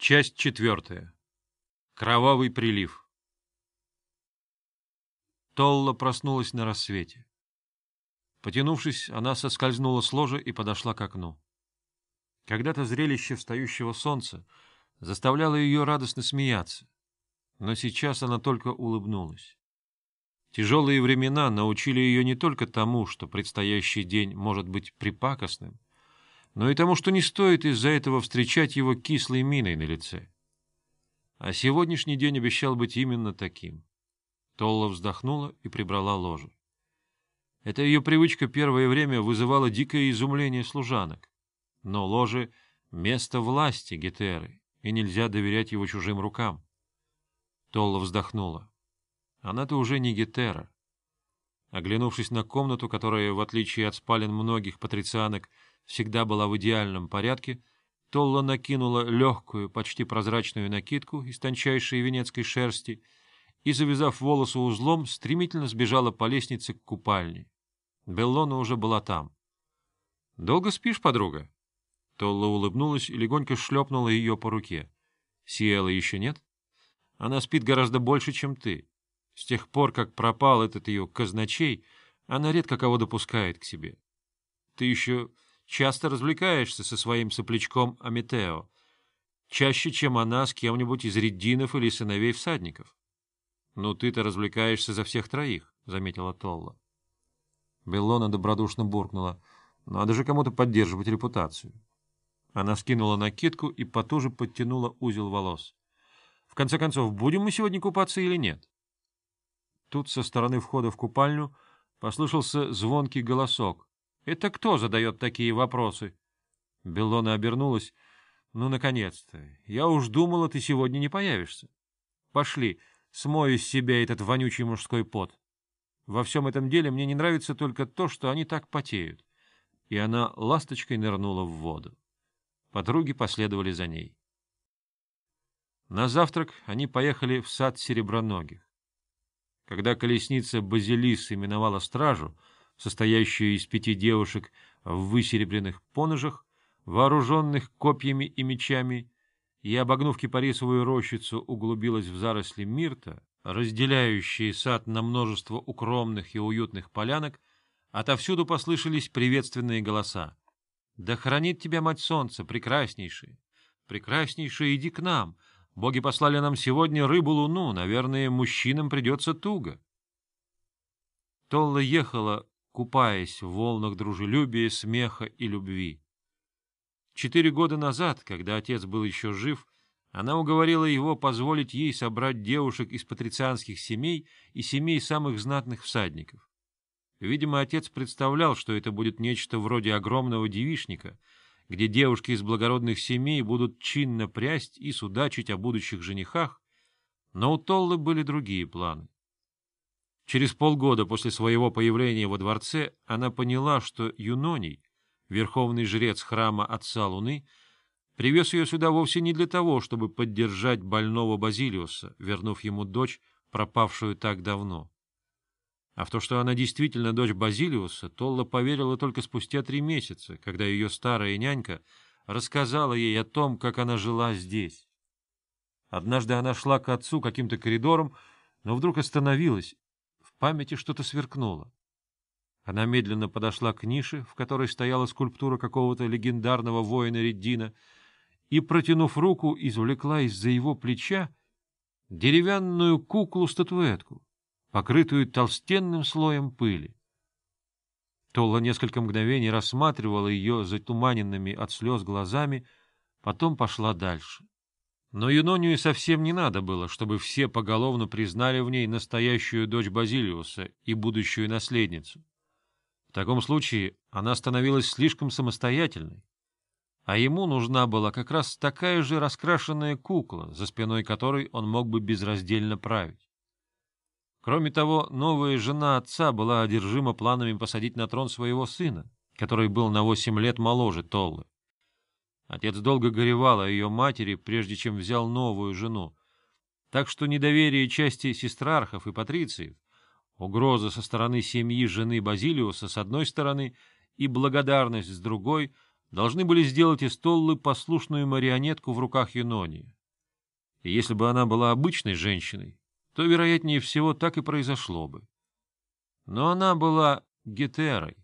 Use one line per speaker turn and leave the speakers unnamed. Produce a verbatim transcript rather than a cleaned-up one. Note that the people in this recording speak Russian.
Часть четвертая. Кровавый прилив. Толла проснулась на рассвете. Потянувшись, она соскользнула с ложа и подошла к окну. Когда-то зрелище встающего солнца заставляло ее радостно смеяться, но сейчас она только улыбнулась. Тяжелые времена научили ее не только тому, что предстоящий день может быть припакостным, но и тому, что не стоит из-за этого встречать его кислой миной на лице. А сегодняшний день обещал быть именно таким. Толла вздохнула и прибрала ложе. Эта ее привычка первое время вызывала дикое изумление служанок. Но ложе — место власти Гетеры, и нельзя доверять его чужим рукам. Толла вздохнула. Она-то уже не Гетера. Оглянувшись на комнату, которая, в отличие от спален многих патрицианок, всегда была в идеальном порядке, Толла накинула легкую, почти прозрачную накидку из тончайшей венецкой шерсти и, завязав волосы узлом, стремительно сбежала по лестнице к купальне. Беллона уже была там. — Долго спишь, подруга? Толла улыбнулась и легонько шлепнула ее по руке. — Сиэлы еще нет? Она спит гораздо больше, чем ты. С тех пор, как пропал этот ее казначей, она редко кого допускает к себе. Ты еще часто развлекаешься со своим соплячком Аметео, чаще, чем она с кем-нибудь из реддинов или сыновей всадников. — Ну, ты-то развлекаешься за всех троих, — заметила Толла. Беллона добродушно буркнула. — Надо же кому-то поддерживать репутацию. Она скинула накидку и потуже подтянула узел волос. — В конце концов, будем мы сегодня купаться или нет? Тут со стороны входа в купальню послышался звонкий голосок. — Это кто задает такие вопросы? Беллона обернулась. — Ну, наконец-то! Я уж думала, ты сегодня не появишься. Пошли, смою с себя этот вонючий мужской пот. Во всем этом деле мне не нравится только то, что они так потеют. И она ласточкой нырнула в воду. Подруги последовали за ней. На завтрак они поехали в сад Сереброногих. Когда колесница Базилиссы миновала стражу, состоящую из пяти девушек в высеребряных поножах, вооруженных копьями и мечами, и, обогнув кипарисовую рощицу, углубилась в заросли мирта, разделяющие сад на множество укромных и уютных полянок, отовсюду послышались приветственные голоса. — Да хранит тебя мать солнца, прекраснейшая! Прекраснейшая, иди к нам! Боги послали нам сегодня рыбу-луну, наверное, мужчинам придется туго. Толла ехала, купаясь в волнах дружелюбия, смеха и любви. Четыре года назад, когда отец был еще жив, она уговорила его позволить ей собрать девушек из патрицианских семей и семей самых знатных всадников. Видимо, отец представлял, что это будет нечто вроде огромного девичника, где девушки из благородных семей будут чинно прясть и судачить о будущих женихах, но у Толлы были другие планы. Через полгода после своего появления во дворце она поняла, что Юноний, верховный жрец храма Отца Луны, привез ее сюда вовсе не для того, чтобы поддержать больного Базилиуса, вернув ему дочь, пропавшую так давно. А в то, что она действительно дочь Базилиуса, Толла поверила только спустя три месяца, когда ее старая нянька рассказала ей о том, как она жила здесь. Однажды она шла к отцу каким-то коридором, но вдруг остановилась. В памяти что-то сверкнуло. Она медленно подошла к нише, в которой стояла скульптура какого-то легендарного воина Реддина, и, протянув руку, извлекла из-за его плеча деревянную куклу-статуэтку, покрытую толстенным слоем пыли. Толла несколько мгновений рассматривала ее затуманенными от слез глазами, потом пошла дальше. Но Юнонию совсем не надо было, чтобы все поголовно признали в ней настоящую дочь Базилиуса и будущую наследницу. В таком случае она становилась слишком самостоятельной, а ему нужна была как раз такая же раскрашенная кукла, за спиной которой он мог бы безраздельно править. Кроме того, новая жена отца была одержима планами посадить на трон своего сына, который был на восемь лет моложе Толлы. Отец долго горевал о ее матери, прежде чем взял новую жену, так что недоверие части сестрархов и патрициев, угроза со стороны семьи жены Базилиуса с одной стороны и благодарность с другой должны были сделать из Толлы послушную марионетку в руках Юнонии. и если бы она была обычной женщиной, то, вероятнее всего, так и произошло бы. Но она была гетерой.